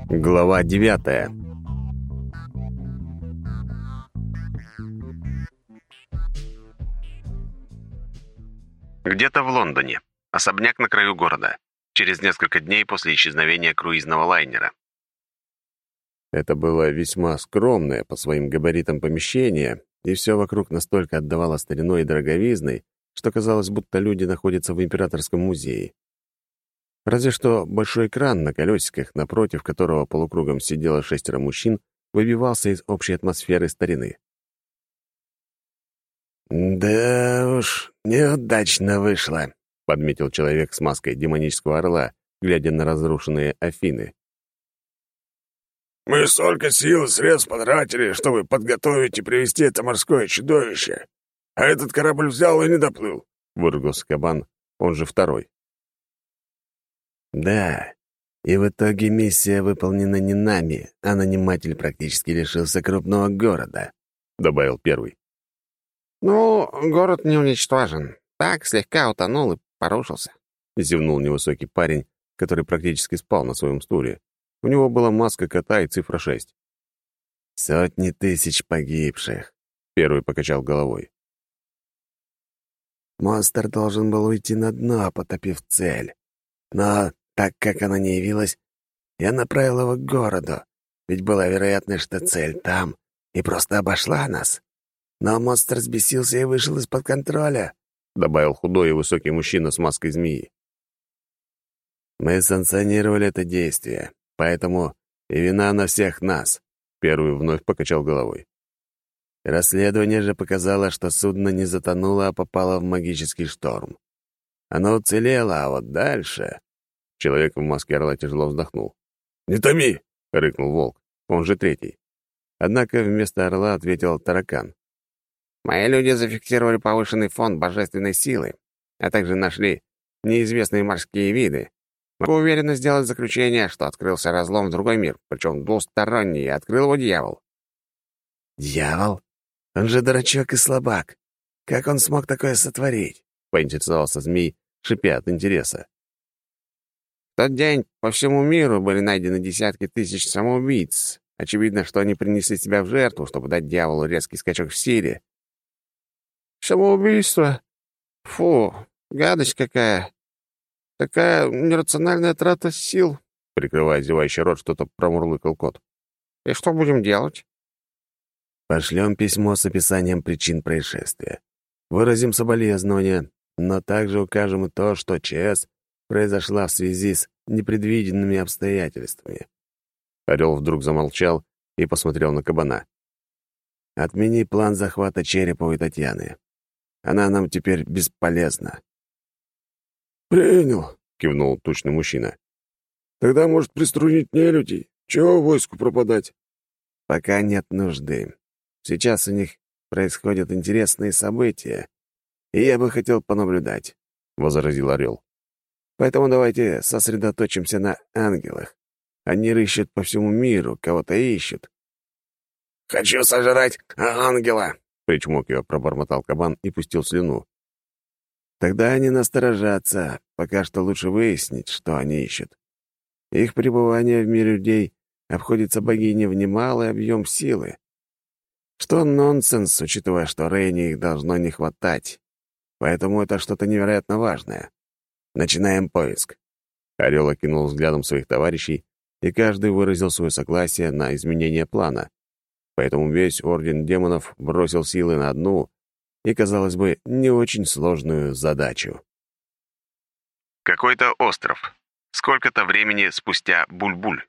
Глава 9. Где-то в Лондоне. Особняк на краю города. Через несколько дней после исчезновения круизного лайнера. Это было весьма скромное по своим габаритам помещение, и все вокруг настолько отдавало стариной и дороговизной, что казалось, будто люди находятся в императорском музее. Разве что большой экран на колесиках, напротив которого полукругом сидело 6 мужчин, выбивался из общей атмосферы старины. «Да уж, неудачно вышло», — подметил человек с маской демонического орла, глядя на разрушенные Афины. «Мы столько сил и средств потратили, чтобы подготовить и привести это морское чудовище, а этот корабль взял и не доплыл», — выругался Кабан, он же второй. «Да, и в итоге миссия выполнена не нами, а наниматель практически лишился крупного города», — добавил первый. «Ну, город не уничтожен. Так, слегка утонул и порушился», — зевнул невысокий парень, который практически спал на своем стуле. У него была маска кота и цифра 6. «Сотни тысяч погибших», — первый покачал головой. «Монстр должен был уйти на дно, потопив цель. Но, так как она не явилась, я направил его к городу, ведь была вероятность, что цель там, и просто обошла нас. Но монстр взбесился и вышел из-под контроля», — добавил худой и высокий мужчина с маской змеи. «Мы санкционировали это действие, поэтому и вина на всех нас», — первый вновь покачал головой. «Расследование же показало, что судно не затонуло, а попало в магический шторм. Оно уцелело, а вот дальше...» Человек в маске орла тяжело вздохнул. «Не томи!» — рыкнул волк, он же третий. Однако вместо орла ответил таракан. «Мои люди зафиксировали повышенный фон божественной силы, а также нашли неизвестные морские виды. Могу уверенно сделать заключение, что открылся разлом в другой мир, причем двусторонний, и открыл его дьявол». «Дьявол? Он же дурачок и слабак. Как он смог такое сотворить?» — поинтересовался змей, шипя от интереса. В тот день по всему миру были найдены десятки тысяч самоубийц. Очевидно, что они принесли себя в жертву, чтобы дать дьяволу резкий скачок в силе. «Самоубийство? Фу, гадость какая! Такая нерациональная трата сил!» Прикрывая зевающий рот, что-то промурлыкал кот. «И что будем делать?» «Пошлем письмо с описанием причин происшествия. Выразим соболезнования, но также укажем и то, что ЧС произошла в связи с непредвиденными обстоятельствами». Орел вдруг замолчал и посмотрел на кабана. «Отмени план захвата Череповой Татьяны. Она нам теперь бесполезна». «Принял», — кивнул тучный мужчина. «Тогда, может, приструнить нелюдей? Чего войску пропадать?» «Пока нет нужды. Сейчас у них происходят интересные события, и я бы хотел понаблюдать», — возразил Орел. «Поэтому давайте сосредоточимся на ангелах. Они рыщут по всему миру, кого-то ищут». «Хочу сожрать ангела!» — причмокивая пробормотал кабан и пустил слюну. «Тогда они насторожатся. Пока что лучше выяснить, что они ищут. Их пребывание в мире людей обходится богине в немалый объем силы. Что нонсенс, учитывая, что Рейне их должно не хватать. Поэтому это что-то невероятно важное. Начинаем поиск». Орел окинул взглядом своих товарищей, и каждый выразил свое согласие на изменение плана. Поэтому весь Орден Демонов бросил силы на одну и, казалось бы, не очень сложную задачу. Какой-то остров. Сколько-то времени спустя Буль-Буль.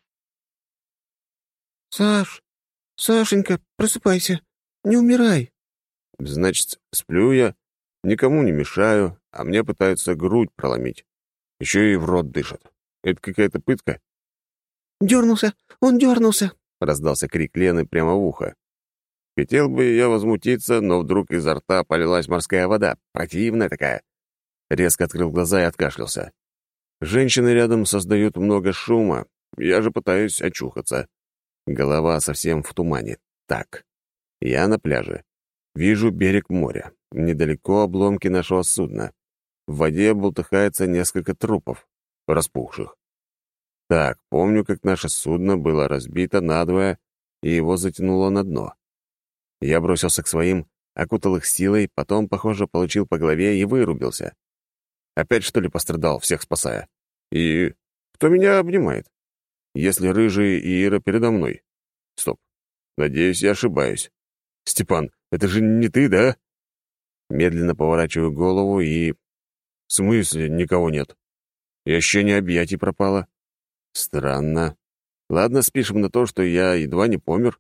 Сашенька, просыпайся, не умирай». Значит, сплю я, никому не мешаю, а мне пытаются грудь проломить. Еще и в рот дышат. Это какая-то пытка? «Дернулся, он дернулся!» — раздался крик Лены прямо в ухо. Хотел бы я возмутиться, но вдруг изо рта полилась морская вода, противная такая. Резко открыл глаза и откашлялся. Женщины рядом создают много шума, я же пытаюсь очухаться. Голова совсем в тумане. Так, я на пляже. Вижу берег моря. Недалеко обломки нашего судна. В воде бултыхается несколько трупов, распухших. Так, помню, как наше судно было разбито надвое, и его затянуло на дно. Я бросился к своим, окутал их силой, потом, похоже, получил по голове и вырубился. Опять, что ли, пострадал, всех спасая? И кто меня обнимает? Если Рыжий и Ира передо мной? Стоп. Надеюсь, я ошибаюсь. Степан, это же не ты, да? Медленно поворачиваю голову и... В смысле, никого нет? И ощущение объятий пропало. Странно. Ладно, спишем на то, что я едва не помер.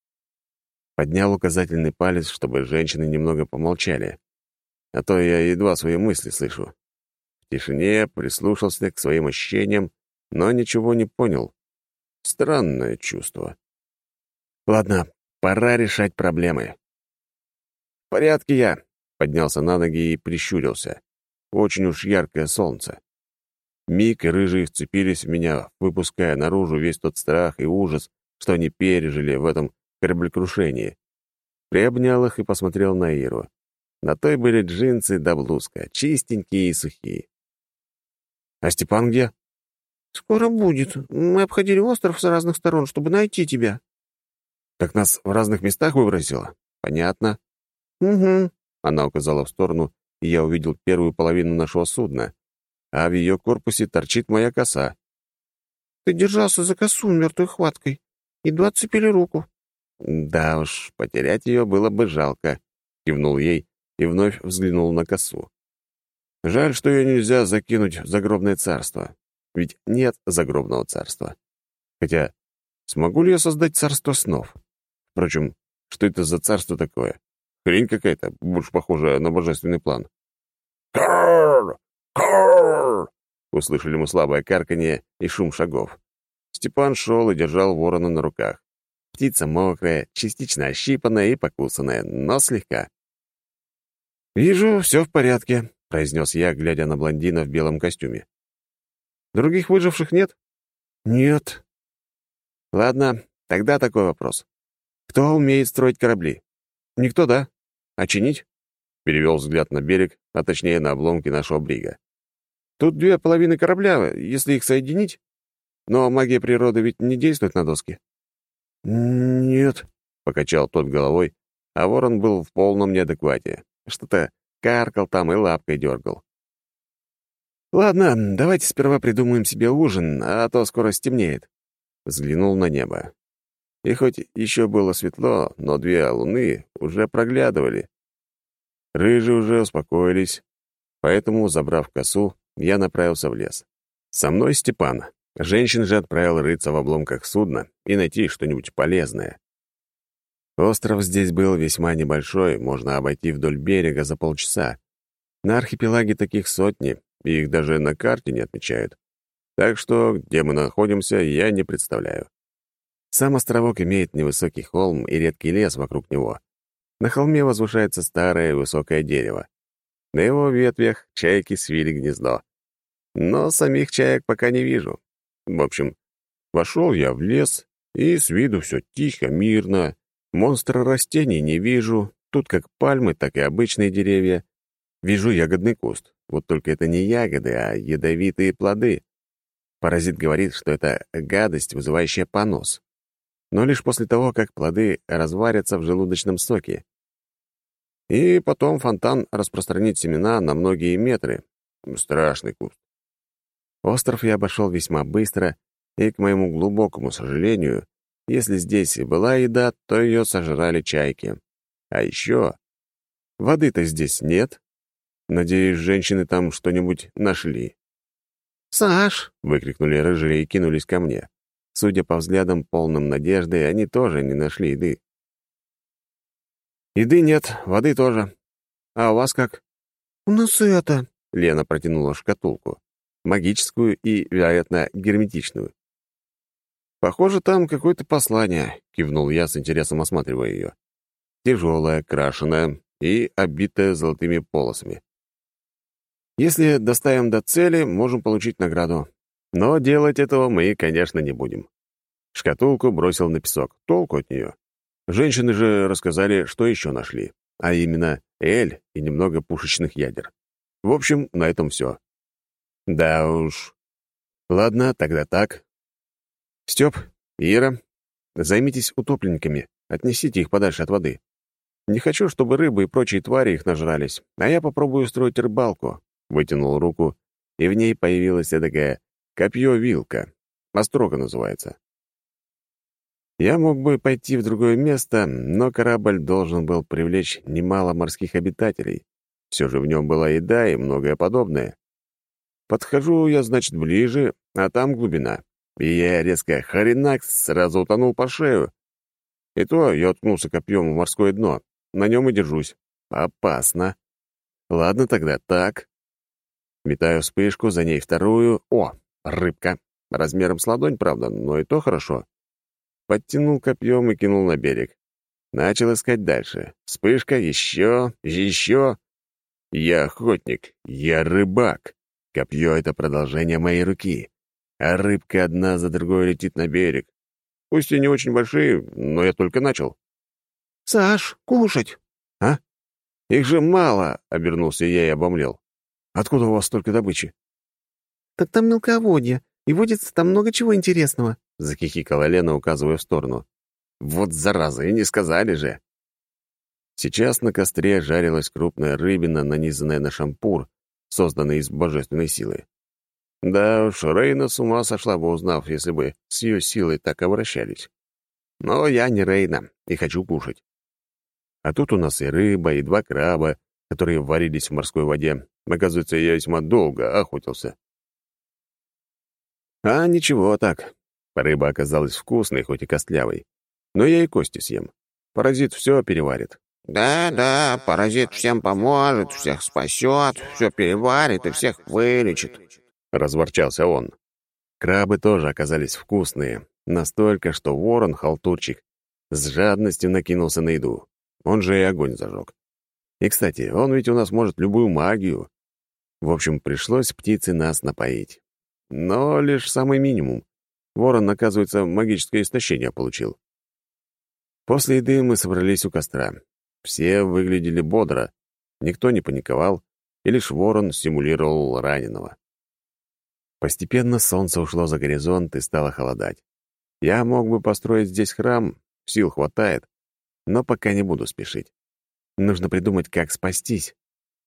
Поднял указательный палец, чтобы женщины немного помолчали. А то я едва свои мысли слышу. В тишине прислушался к своим ощущениям, но ничего не понял. Странное чувство. Ладно, пора решать проблемы. «В порядке я», — поднялся на ноги и прищурился. Очень уж яркое солнце. Мик и Рыжий вцепились в меня, выпуская наружу весь тот страх и ужас, что они пережили в этом кораблекрушении. Приобнял их и посмотрел на Иру. На той были джинсы да блузка, чистенькие и сухие. «А Степан где?» «Скоро будет. Мы обходили остров с разных сторон, чтобы найти тебя». «Так нас в разных местах выбросило?» «Понятно». «Угу». Она указала в сторону, и я увидел первую половину нашего судна, а в ее корпусе торчит моя коса. «Ты держался за косу мертвой хваткой. Едва отцепили руку». «Да уж, потерять ее было бы жалко», — кивнул ей и вновь взглянул на косу. «Жаль, что ее нельзя закинуть в загробное царство. Ведь нет загробного царства. Хотя, смогу ли я создать царство снов? Впрочем, что это за царство такое? Хрень какая-то, больше похожая на божественный план». «Карр! Карр!» Услышали мы слабое карканье и шум шагов. Степан шел и держал ворона на руках. Птица мокрая, частично ощипанная и покусанная, но слегка. «Вижу, все в порядке», — произнес я, глядя на блондина в белом костюме. «Других выживших нет?» «Нет». «Ладно, тогда такой вопрос. Кто умеет строить корабли?» «Никто, да? А чинить?» Перевел взгляд на берег, а точнее на обломки нашего брига. «Тут 2,5 корабля, если их соединить. Но магия природы ведь не действует на доски». «Нет», — покачал тот головой, а ворон был в полном неадеквате. Что-то каркал там и лапкой дергал. «Ладно, давайте сперва придумаем себе ужин, а то скоро стемнеет». Взглянул на небо. И хоть еще было светло, но 2 луны уже проглядывали. Рыжие уже успокоились, поэтому, забрав косу, я направился в лес. Со мной Степан. Женщин же отправил рыться в обломках судна и найти что-нибудь полезное. Остров здесь был весьма небольшой, можно обойти вдоль берега за полчаса. На архипелаге таких сотни, и их даже на карте не отмечают. Так что, где мы находимся, я не представляю. Сам островок имеет невысокий холм и редкий лес вокруг него. На холме возвышается старое высокое дерево. На его ветвях чайки свили гнездо. Но самих чаек пока не вижу. В общем, вошел я в лес, и с виду все тихо, мирно. Монстра растений не вижу. Тут как пальмы, так и обычные деревья. Вижу ягодный куст. Вот только это не ягоды, а ядовитые плоды. Паразит говорит, что это гадость, вызывающая понос. Но лишь после того, как плоды разварятся в желудочном соке. И потом фонтан распространит семена на многие метры. Страшный куст. Остров я обошел весьма быстро, и, к моему глубокому сожалению, если здесь и была еда, то ее сожрали чайки. А еще воды-то здесь нет. Надеюсь, женщины там что-нибудь нашли. «Саш!» — выкрикнули рыжие и кинулись ко мне. Судя по взглядам, полным надежды, они тоже не нашли еды. «Еды нет, воды тоже. А у вас как?» «У нас это...» — Лена протянула шкатулку. Магическую и, вероятно, герметичную. «Похоже, там какое-то послание», — кивнул я, с интересом осматривая ее. Тяжелая, крашеная и обитая золотыми полосами. «Если доставим до цели, можем получить награду. Но делать этого мы, конечно, не будем». Шкатулку бросил на песок. Толку от нее. Женщины же рассказали, что еще нашли. А именно эль и немного пушечных ядер. В общем, на этом все. Да уж. Ладно, тогда так. Степ, Ира, займитесь утопленниками, отнесите их подальше от воды. Не хочу, чтобы рыбы и прочие твари их нажрались, а я попробую устроить рыбалку». Вытянул руку, и в ней появилась такая копье-вилка. Острога называется. Я мог бы пойти в другое место, но корабль должен был привлечь немало морских обитателей. Все же в нем была еда и многое подобное. Подхожу я, значит, ближе, а там глубина. И я резко хренак сразу утонул по шею. И то я уткнулся копьем в морское дно. На нем и держусь. Опасно. Ладно тогда, так. Метаю вспышку, за ней вторую. О, рыбка. Размером с ладонь, правда, но и то хорошо. Подтянул копьем и кинул на берег. Начал искать дальше. Вспышка, еще. Я охотник, я рыбак. Копье — это продолжение моей руки. А рыбка одна за другой летит на берег. Пусть и не очень большие, но я только начал. «Саш, кушать!» «А? Их же мало!» — обернулся я и обомлел. «Откуда у вас столько добычи?» «Так там мелководье, и водится там много чего интересного», — захихикала Лена, указывая в сторону. «Вот зараза, и не сказали же!» Сейчас на костре жарилась крупная рыбина, нанизанная на шампур, созданный из божественной силы. Да уж, Рейна с ума сошла бы, узнав, если бы с ее силой так обращались. Но я не Рейна и хочу кушать. А тут у нас и рыба, и 2 краба, которые варились в морской воде. Оказывается, я весьма долго охотился. А ничего так. Рыба оказалась вкусной, хоть и костлявой. Но я и кости съем. Паразит все переварит. Да, паразит всем поможет, всех спасет, все переварит и всех вылечит. Разворчался он. Крабы тоже оказались вкусные. Настолько, что ворон-халтурчик с жадностью накинулся на еду. Он же и огонь зажег. И, кстати, он ведь у нас может любую магию. В общем, пришлось птице нас напоить. Но лишь самый минимум. Ворон, оказывается, магическое истощение получил. После еды мы собрались у костра. Все выглядели бодро, никто не паниковал, и лишь ворон симулировал раненого. Постепенно солнце ушло за горизонт и стало холодать. Я мог бы построить здесь храм, сил хватает, но пока не буду спешить. Нужно придумать, как спастись.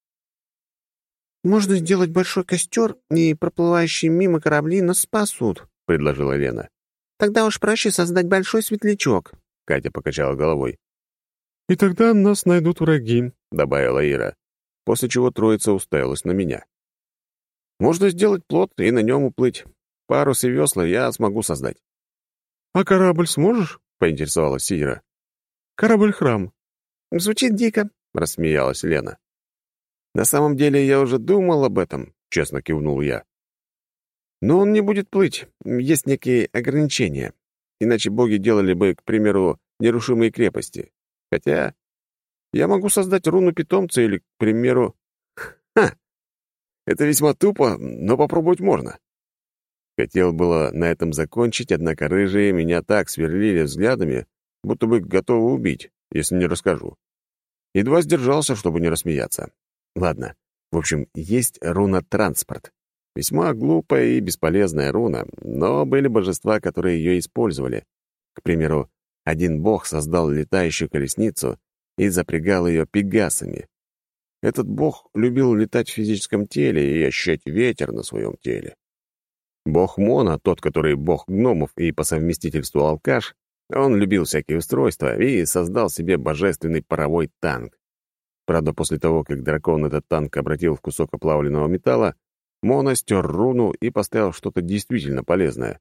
«Можно сделать большой костер, и проплывающие мимо корабли нас спасут», — предложила Лена. «Тогда уж проще создать большой светлячок», — Катя покачала головой. «И тогда нас найдут враги», — добавила Ира, после чего троица уставилась на меня. «Можно сделать плот и на нем уплыть. Парус и весла я смогу создать». «А корабль сможешь?» — поинтересовалась Ира. «Корабль-храм». «Звучит дико», — рассмеялась Лена. «На самом деле я уже думал об этом», — честно кивнул я. «Но он не будет плыть. Есть некие ограничения. Иначе боги делали бы, к примеру, нерушимые крепости. Хотя я могу создать руну питомца или, к примеру... Ха! Это весьма тупо, но попробовать можно». Хотел было на этом закончить, однако рыжие меня так сверлили взглядами, будто бы готовы убить, если не расскажу. Едва сдержался, чтобы не рассмеяться. Ладно, в общем, есть руна «Транспорт». Весьма глупая и бесполезная руна, но были божества, которые ее использовали. К примеру, один бог создал летающую колесницу и запрягал ее пегасами. Этот бог любил летать в физическом теле и ощущать ветер на своем теле. Бог Мона, тот, который бог гномов и по совместительству алкаш, он любил всякие устройства и создал себе божественный паровой танк. Правда, после того, как дракон этот танк обратил в кусок оплавленного металла, Мона стер руну и поставил что-то действительно полезное.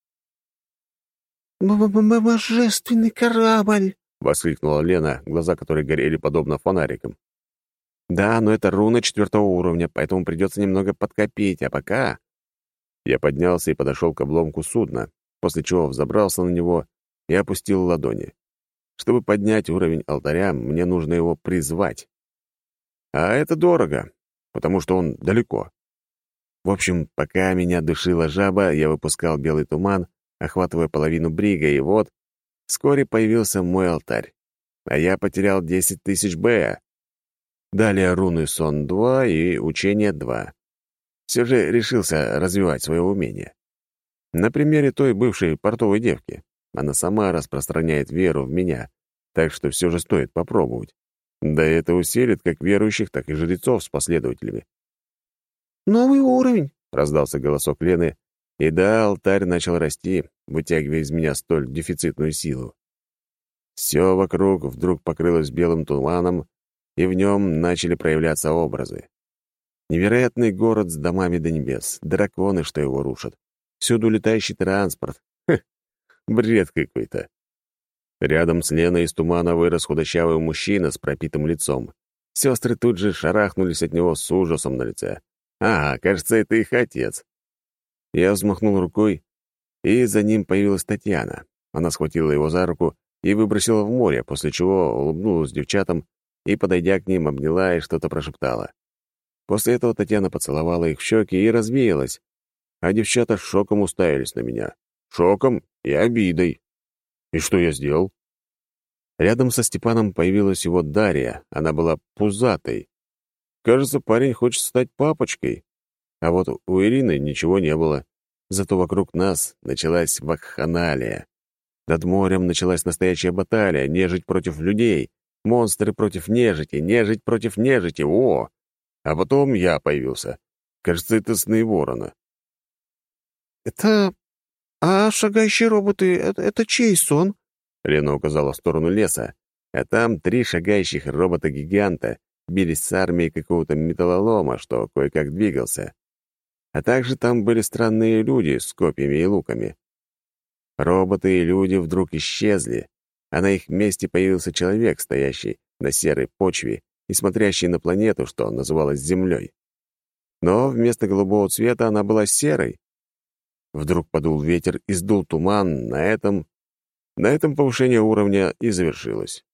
«Божественный корабль!» — воскликнула Лена, глаза которой горели подобно фонарикам. «Да, но это руна 4-го уровня, поэтому придется немного подкопить, а пока...» Я поднялся и подошел к обломку судна, после чего взобрался на него и опустил ладони. Чтобы поднять уровень алтаря, мне нужно его призвать. А это дорого, потому что он далеко. В общем, пока меня душила жаба, я выпускал белый туман, охватывая половину брига, и вот вскоре появился мой алтарь. А я потерял 10 000 Б. Далее руны сон 2 и учение 2. Все же решился развивать свое умение. На примере той бывшей портовой девки. Она сама распространяет веру в меня, так что все же стоит попробовать. Да это усилит как верующих, так и жрецов с последователями. «Новый уровень!» — раздался голосок Лены, и да, алтарь начал расти, вытягивая из меня столь дефицитную силу. Все вокруг вдруг покрылось белым туманом, и в нем начали проявляться образы. Невероятный город с домами до небес, драконы, что его рушат, всюду летающий транспорт. Бред какой-то. Рядом с Леной из тумана вырос худощавый мужчина с пропитым лицом. Сестры тут же шарахнулись от него с ужасом на лице. Ага, кажется, это их отец. Я взмахнул рукой, и за ним появилась Татьяна. Она схватила его за руку и выбросила в море, после чего улыбнулась девчатам и, подойдя к ним, обняла и что-то прошептала. После этого Татьяна поцеловала их в щеки и развеялась, а девчата шоком уставились на меня. Шоком и обидой. И что я сделал? Рядом со Степаном появилась его Дарья. Она была пузатой. Кажется, парень хочет стать папочкой. А вот у Ирины ничего не было. Зато вокруг нас началась вакханалия. Над морем началась настоящая баталия. Нежить против людей. Монстры против нежити. Нежить против нежити. О! А потом я появился. Кажется, это сны ворона. «Это... А шагающие роботы — это чей сон?» Лена указала в сторону леса, а там 3 шагающих робота-гиганта бились с армией какого-то металлолома, что кое-как двигался. А также там были странные люди с копьями и луками. Роботы и люди вдруг исчезли, а на их месте появился человек, стоящий на серой почве и смотрящий на планету, что называлась Землей. Но вместо голубого цвета она была серой. Вдруг подул ветер и сдул туман. На этом повышение уровня и завершилось.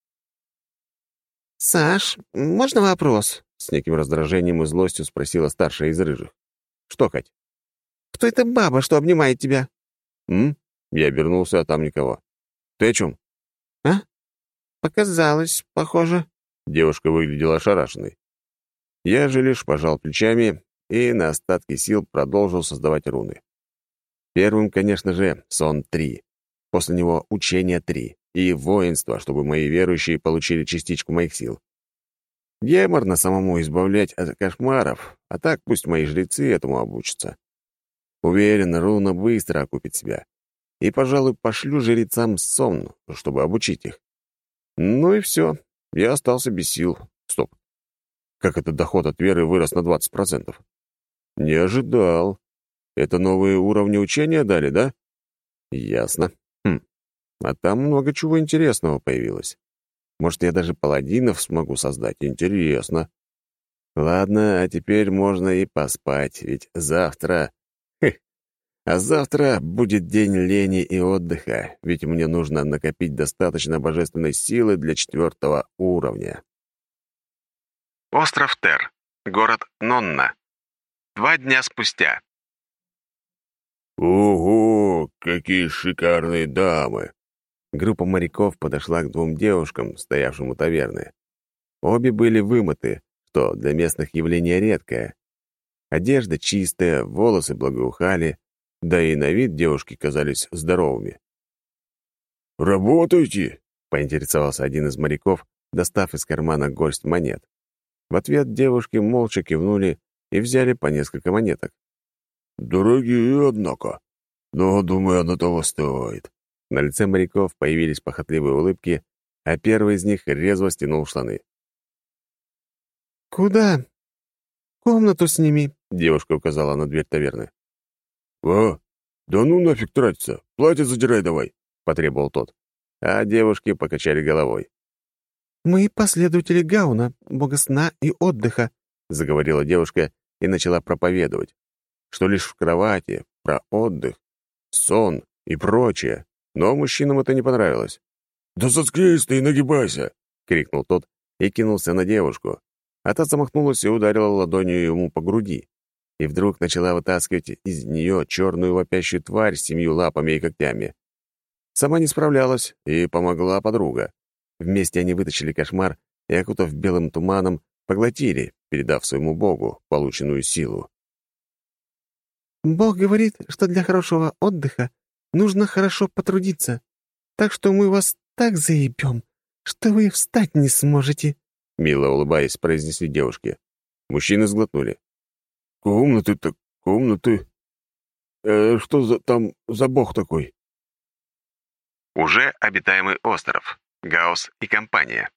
«Саш, можно вопрос?» — с неким раздражением и злостью спросила старшая из рыжих. «Что, Кать?» «Кто эта баба, что обнимает тебя?» Я обернулся, а там никого. «Ты о чем?» «А? Показалось, похоже». Девушка выглядела ошарашенной. Я же лишь пожал плечами и на остатки сил продолжил создавать руны. Первым, конечно же, сон 3. После него учение 3 и воинство, чтобы мои верующие получили частичку моих сил. Геморно самому избавлять от кошмаров, а так пусть мои жрецы этому обучатся. Уверен, руна быстро окупит себя. И, пожалуй, пошлю жрецам сон, чтобы обучить их. Ну и все. Я остался без сил. Стоп. Как этот доход от веры вырос на 20%? Не ожидал. Это новые уровни учения дали, да? Ясно. А там много чего интересного появилось. Может, я даже паладинов смогу создать. Интересно. Ладно, а теперь можно и поспать, ведь завтра... А завтра будет день лени и отдыха, ведь мне нужно накопить достаточно божественной силы для 4 уровня. Остров Тер. Город Нонна. 2 дня спустя. «Ого, какие шикарные дамы!» Группа моряков подошла к 2 девушкам, стоявшим у таверны. Обе были вымыты, что для местных явление редкое. Одежда чистая, волосы благоухали, да и на вид девушки казались здоровыми. «Работаете?» — поинтересовался один из моряков, достав из кармана горсть монет. В ответ девушки молча кивнули и взяли по несколько монеток. «Дорогие, однако. Но, думаю, оно того стоит». На лице моряков появились похотливые улыбки, а первый из них резво стянул штаны. «Куда? Комнату сними», — Девушка указала на дверь таверны. «А? Да ну нафиг тратиться. Платье задирай давай», — потребовал тот. А девушки покачали головой. «Мы последователи Гауна, бога сна и отдыха», — заговорила девушка и начала проповедовать, что лишь в кровати, про отдых, сон и прочее. Но мужчинам это не понравилось. «Да заткнись ты и нагибайся!» — крикнул тот и кинулся на девушку. А та замахнулась и ударила ладонью ему по груди. И вдруг начала вытаскивать из нее черную вопящую тварь с 7 лапами и когтями. Сама не справлялась, и помогла подруга. Вместе они вытащили кошмар и, окутав белым туманом, поглотили, передав своему богу полученную силу. Бог говорит, что для хорошего отдыха нужно хорошо потрудиться. Так что мы вас так заебем, что вы встать не сможете», — мило улыбаясь, произнесли девушки. Мужчины сглотнули. «Комнаты-то, комнаты. Что там за бог такой?» Уже обитаемый остров. Гаусс и компания.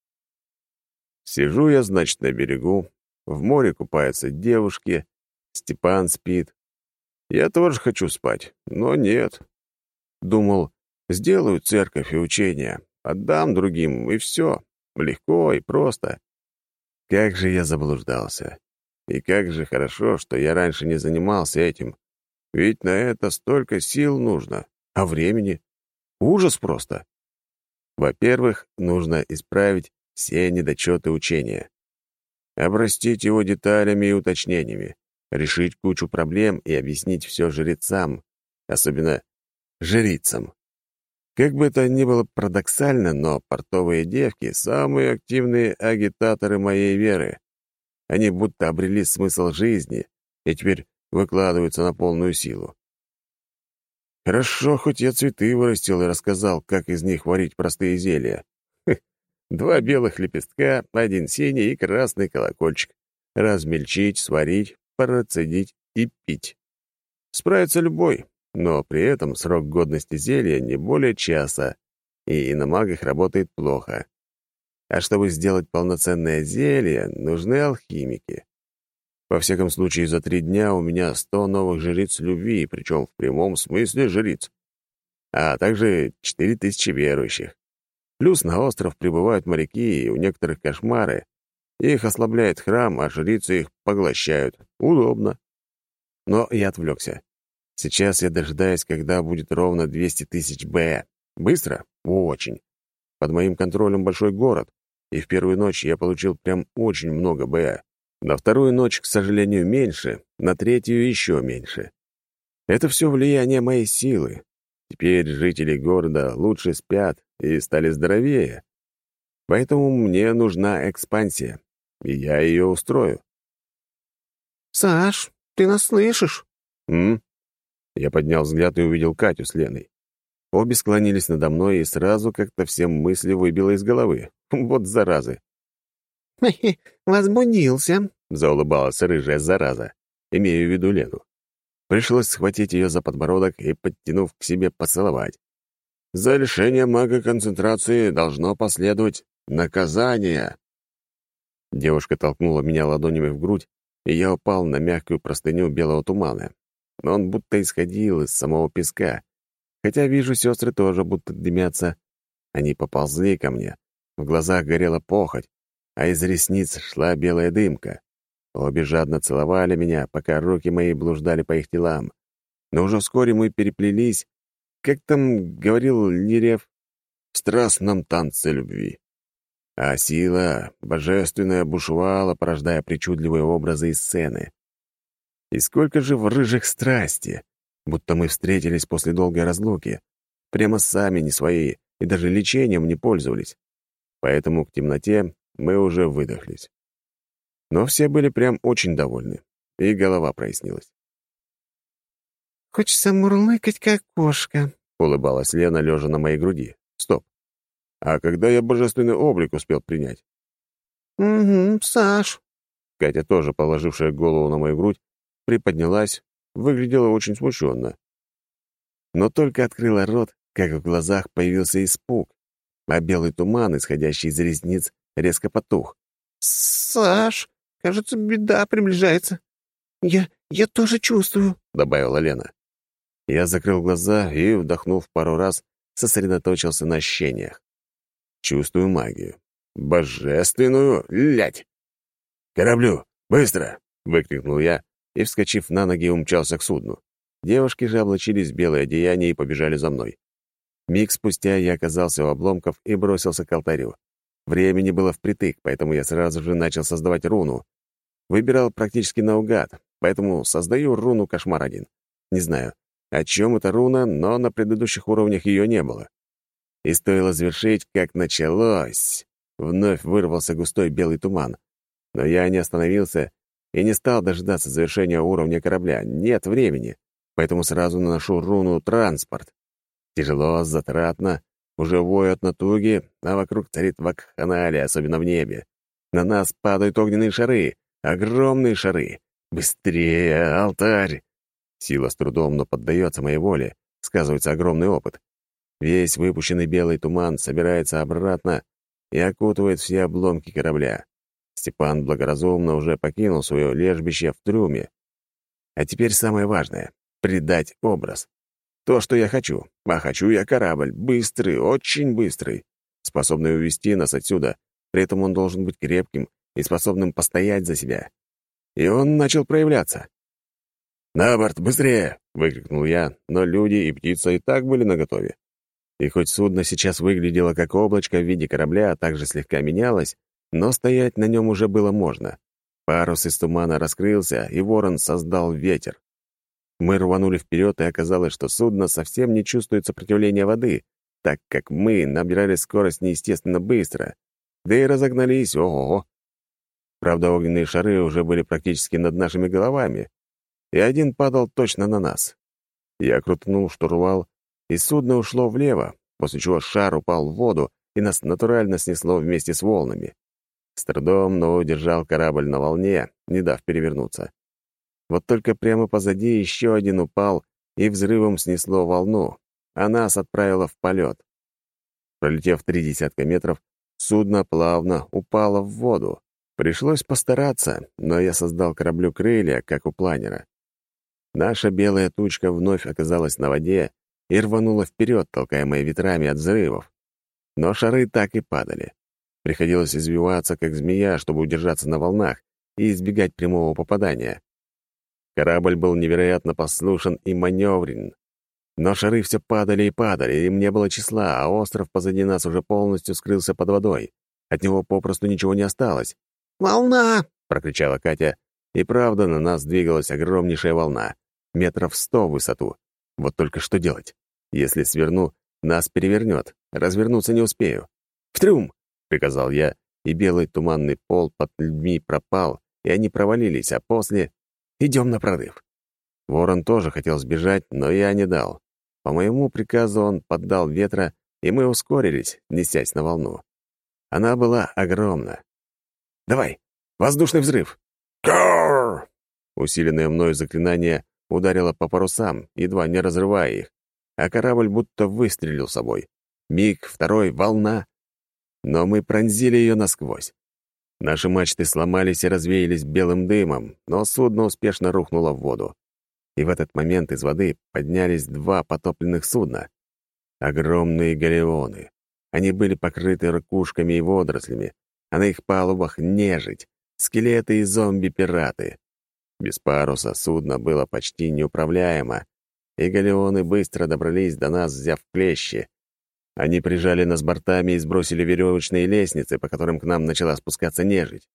Сижу я, значит, на берегу. В море купаются девушки. Степан спит. Я тоже хочу спать, но нет. Думал, сделаю церковь и учения, отдам другим, и все. Легко и просто. Как же я заблуждался. И как же хорошо, что я раньше не занимался этим. Ведь на это столько сил нужно, а времени — ужас просто. Во-первых, нужно исправить все недочеты учения. Обрастить его деталями и уточнениями, решить кучу проблем и объяснить все жрецам, особенно жрицам. Как бы это ни было парадоксально, но портовые девки — самые активные агитаторы моей веры. Они будто обрели смысл жизни и теперь выкладываются на полную силу. Хорошо, хоть я цветы вырастил и рассказал, как из них варить простые зелья. 2 белых лепестка, 1 синий и красный колокольчик. Размельчить, сварить, процедить и пить. Справится любой, но при этом срок годности зелья не более часа, и на магах работает плохо. А чтобы сделать полноценное зелье, нужны алхимики. Во всяком случае, за 3 дня у меня 100 новых жриц любви, причем в прямом смысле жриц, а также 4000 верующих. Плюс на остров прибывают моряки, и у некоторых кошмары. Их ослабляет храм, а жрицы их поглощают. Удобно. Но я отвлекся. Сейчас я дожидаюсь, когда будет ровно 200 000 Б. Быстро? Очень. Под моим контролем большой город, и в первую ночь я получил прям очень много Б. На вторую ночь, к сожалению, меньше, на третью еще меньше. Это все влияние моей силы. Теперь жители города лучше спят и стали здоровее. Поэтому мне нужна экспансия, и я ее устрою. «Саш, ты нас слышишь?» Я поднял взгляд и увидел Катю с Леной. Обе склонились надо мной, и сразу как-то все мысли выбило из головы. Вот заразы. «Хе-хе, возбудился», — заулыбалась рыжая зараза, имею в виду Лену. Пришлось схватить ее за подбородок и, подтянув к себе, поцеловать. За лишение мага концентрации должно последовать наказание. Девушка толкнула меня ладонями в грудь, и я упал на мягкую простыню белого тумана. Но он будто исходил из самого песка, хотя вижу, сестры тоже будто дымятся. Они поползли ко мне, в глазах горела похоть, а из ресниц шла белая дымка. Обе жадно целовали меня, пока руки мои блуждали по их телам. Но уже вскоре мы переплелись, как там говорил Лирев, в страстном танце любви. А сила божественная бушевала, порождая причудливые образы и сцены. И сколько же в рыжих страсти, будто мы встретились после долгой разлуки, прямо сами не свои и даже лечением не пользовались. Поэтому к темноте мы уже выдохлись. Но все были прям очень довольны, и голова прояснилась. «Хочется мурлыкать, как кошка», — улыбалась Лена, лежа на моей груди. «Стоп. А когда я божественный облик успел принять?» «Угу, Саш». Катя, тоже положившая голову на мою грудь, приподнялась, выглядела очень смущенно. Но только открыла рот, как в глазах появился испуг, а белый туман, исходящий из ресниц, резко потух. «Саш, кажется, беда приближается. Я тоже чувствую», — добавила Лена. Я закрыл глаза и, вдохнув пару раз, сосредоточился на ощущениях. Чувствую магию. Божественную, лядь! «К кораблю! Быстро!» — выкрикнул я и, вскочив на ноги, умчался к судну. Девушки же облачились в белое одеяние и побежали за мной. Миг спустя я оказался у обломков и бросился к алтарю. Времени было впритык, поэтому я сразу же начал создавать руну. Выбирал практически наугад, поэтому создаю руну «Кошмар-1». Не знаю, о чем эта руна, но на предыдущих уровнях ее не было. И стоило завершить, как началось. Вновь вырвался густой белый туман. Но я не остановился и не стал дожидаться завершения уровня корабля. Нет времени, поэтому сразу наношу руну «Транспорт». Тяжело, затратно, уже вою от натуги, а вокруг царит вакханалия, особенно в небе. На нас падают огненные шары, огромные шары. Быстрее, алтарь! Сила с трудом, но поддается моей воле. Сказывается огромный опыт. Весь выпущенный белый туман собирается обратно и окутывает все обломки корабля. Степан благоразумно уже покинул свое лежбище в трюме. А теперь самое важное — придать образ. То, что я хочу. А хочу я корабль. Быстрый, очень быстрый. Способный увести нас отсюда. При этом он должен быть крепким и способным постоять за себя. И он начал проявляться. «На борт, быстрее!» — выкрикнул я, но люди и птица и так были наготове. И хоть судно сейчас выглядело как облачко в виде корабля, а также слегка менялось, но стоять на нем уже было можно. Парус из тумана раскрылся, и ворон создал ветер. Мы рванули вперед, и оказалось, что судно совсем не чувствует сопротивления воды, так как мы набирали скорость неестественно быстро, да и разогнались, ого-го. Правда, огненные шары уже были практически над нашими головами, и один падал точно на нас. Я крутнул штурвал, и судно ушло влево, после чего шар упал в воду, и нас натурально снесло вместе с волнами. С трудом, но удержал корабль на волне, не дав перевернуться. Вот только прямо позади еще один упал, и взрывом снесло волну, а нас отправило в полет. Пролетев 30 метров, судно плавно упало в воду. Пришлось постараться, но я создал кораблю крылья, как у планера. Наша белая тучка вновь оказалась на воде и рванула вперед, толкаемая ветрами от взрывов. Но шары так и падали. Приходилось извиваться, как змея, чтобы удержаться на волнах и избегать прямого попадания. Корабль был невероятно послушен и маневрен. Но шары все падали и падали, им не было числа, а остров позади нас уже полностью скрылся под водой. От него попросту ничего не осталось. «Волна!» — прокричала Катя. И правда, на нас двигалась огромнейшая волна, метров 100 в высоту. Вот только что делать? Если сверну, нас перевернет, развернуться не успею. «В трюм!» — приказал я, и белый туманный пол под людьми пропал, и они провалились, а после идем на прорыв. Ворон тоже хотел сбежать, но я не дал. По моему приказу он поддал ветра, и мы ускорились, несясь на волну. Она была огромна. «Давай, воздушный взрыв!» «Кар!» Усиленное мною заклинание ударило по парусам, едва не разрывая их, а корабль будто выстрелил собой. Миг, второй, волна. Но мы пронзили ее насквозь. Наши мачты сломались и развеялись белым дымом, но судно успешно рухнуло в воду. И в этот момент из воды поднялись два потопленных судна. Огромные галеоны. Они были покрыты ракушками и водорослями, а на их палубах нежить, скелеты и зомби-пираты. Без паруса судно было почти неуправляемо, и галеоны быстро добрались до нас, взяв клещи. Они прижали нас бортами и сбросили веревочные лестницы, по которым к нам начала спускаться нежить.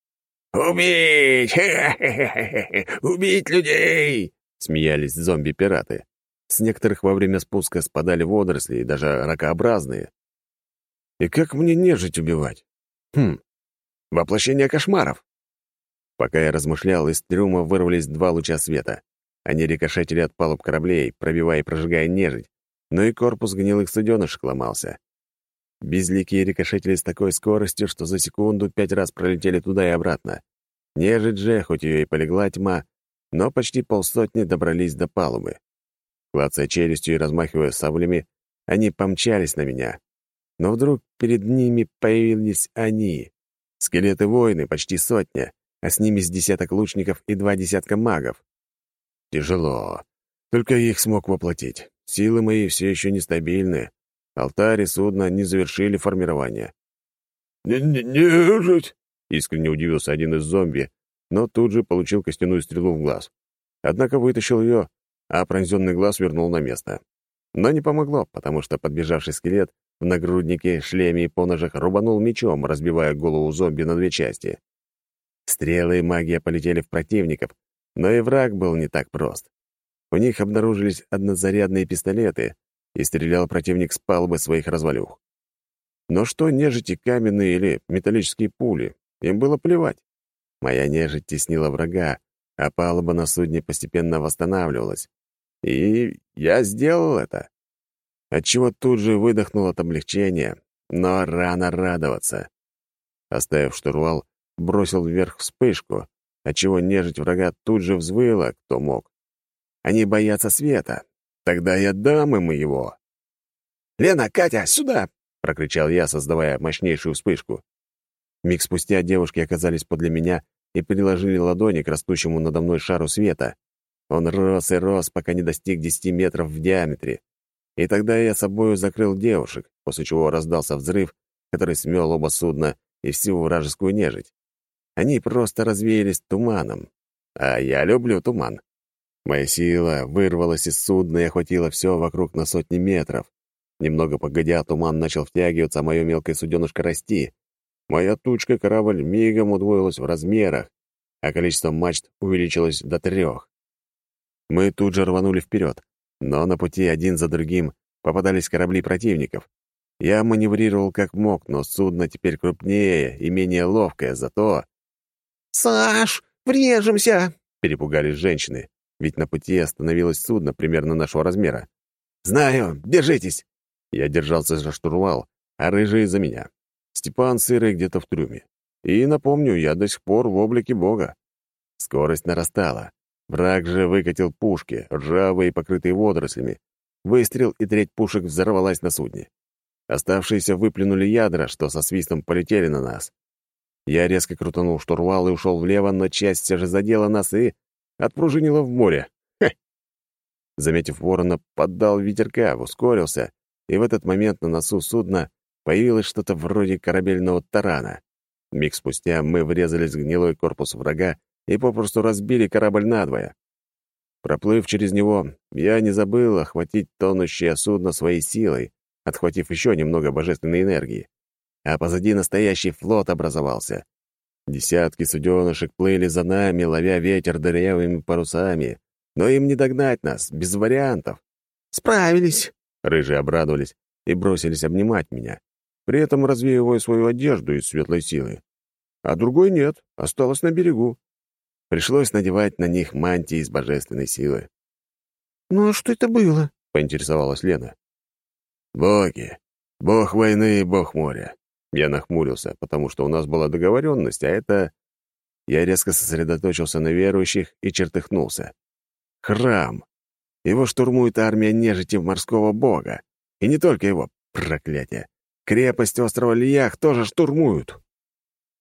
«Убить! Убить людей!» — смеялись зомби-пираты. С некоторых во время спуска спадали водоросли и даже ракообразные. И как мне нежить убивать? Воплощение кошмаров. Пока я размышлял, из трюма вырвались два луча света. Они рикошетили от палуб кораблей, пробивая и прожигая нежить, но и корпус гнилых суденышек ломался. Безликие рикошетили с такой скоростью, что за секунду 5 раз пролетели туда и обратно. Нежить же, хоть ее и полегла тьма, но почти полсотни добрались до палубы. Клацая челюстью и размахивая саблями, они помчались на меня. Но вдруг перед ними появились они. Скелеты-воины, почти сотня, а с ними с десяток лучников и 2 десятка магов. Тяжело. Только я их смог воплотить. Силы мои все еще нестабильны. Алтарь и судно не завершили формирование. «Нежить!» — искренне удивился один из зомби, но тут же получил костяную стрелу в глаз. Однако вытащил ее, а пронзенный глаз вернул на место. Но не помогло, потому что подбежавший скелет в нагруднике, шлеме и поножах рубанул мечом, разбивая голову зомби на 2 части. Стрелы и магия полетели в противников, но и враг был не так прост. У них обнаружились однозарядные пистолеты, и стрелял противник с палубы своих развалюх. Но что нежити каменные или металлические пули, им было плевать. Моя нежить теснила врага, а палуба на судне постепенно восстанавливалась. И я сделал это. Отчего тут же выдохнул от облегчения, но рано радоваться. Оставив штурвал, бросил вверх вспышку, отчего нежить врага тут же взвыла, кто мог. Они боятся света. Тогда я дам им его. «Лена, Катя, сюда!» — прокричал я, создавая мощнейшую вспышку. Миг спустя девушки оказались подле меня и приложили ладони к растущему надо мной шару света. Он рос и рос, пока не достиг 10 метров в диаметре. И тогда я собою закрыл девушек, после чего раздался взрыв, который смел оба судна и всю вражескую нежить. Они просто развеялись туманом. А я люблю туман. Моя сила вырвалась из судна и охватила все вокруг на сотни метров. Немного погодя, туман начал втягиваться, а мое мелкое суденышко расти. Моя тучка-корабль мигом удвоилась в размерах, а количество мачт увеличилось до 3. Мы тут же рванули вперед, но на пути один за другим попадались корабли противников. Я маневрировал как мог, но судно теперь крупнее и менее ловкое, зато... «Саш, врежемся!» — перепугались женщины, ведь на пути остановилось судно примерно нашего размера. «Знаю, держитесь!» Я держался за штурвал, а рыжие за меня. Степан с Ирой где-то в трюме. И, напомню, я до сих пор в облике бога. Скорость нарастала. Враг же выкатил пушки, ржавые и покрытые водорослями. Выстрел, и треть пушек взорвалась на судне. Оставшиеся выплюнули ядра, что со свистом полетели на нас. Я резко крутанул штурвал и ушел влево, но часть все же задела нас и отпружинила в море. Хе! Заметив ворона, поддал ветерка, ускорился, и в этот момент на носу судна появилось что-то вроде корабельного тарана. Миг спустя мы врезались в гнилой корпус врага и попросту разбили корабль надвое. Проплыв через него, я не забыл охватить тонущее судно своей силой, отхватив еще немного божественной энергии. А позади настоящий флот образовался. Десятки суденышек плыли за нами, ловя ветер дырявыми парусами, но им не догнать нас, без вариантов. «Справились!» Рыжие обрадовались и бросились обнимать меня, при этом развеивая свою одежду из светлой силы. А другой нет, осталась на берегу. Пришлось надевать на них мантии из божественной силы. «Ну а что это было?» — поинтересовалась Лена. «Боги. Бог войны и бог моря». Я нахмурился, потому что у нас была договоренность, а это... Я резко сосредоточился на верующих и чертыхнулся. Храм. Его штурмует армия нежити морского бога. И не только его, проклятие. Крепость острова Лиях тоже штурмуют.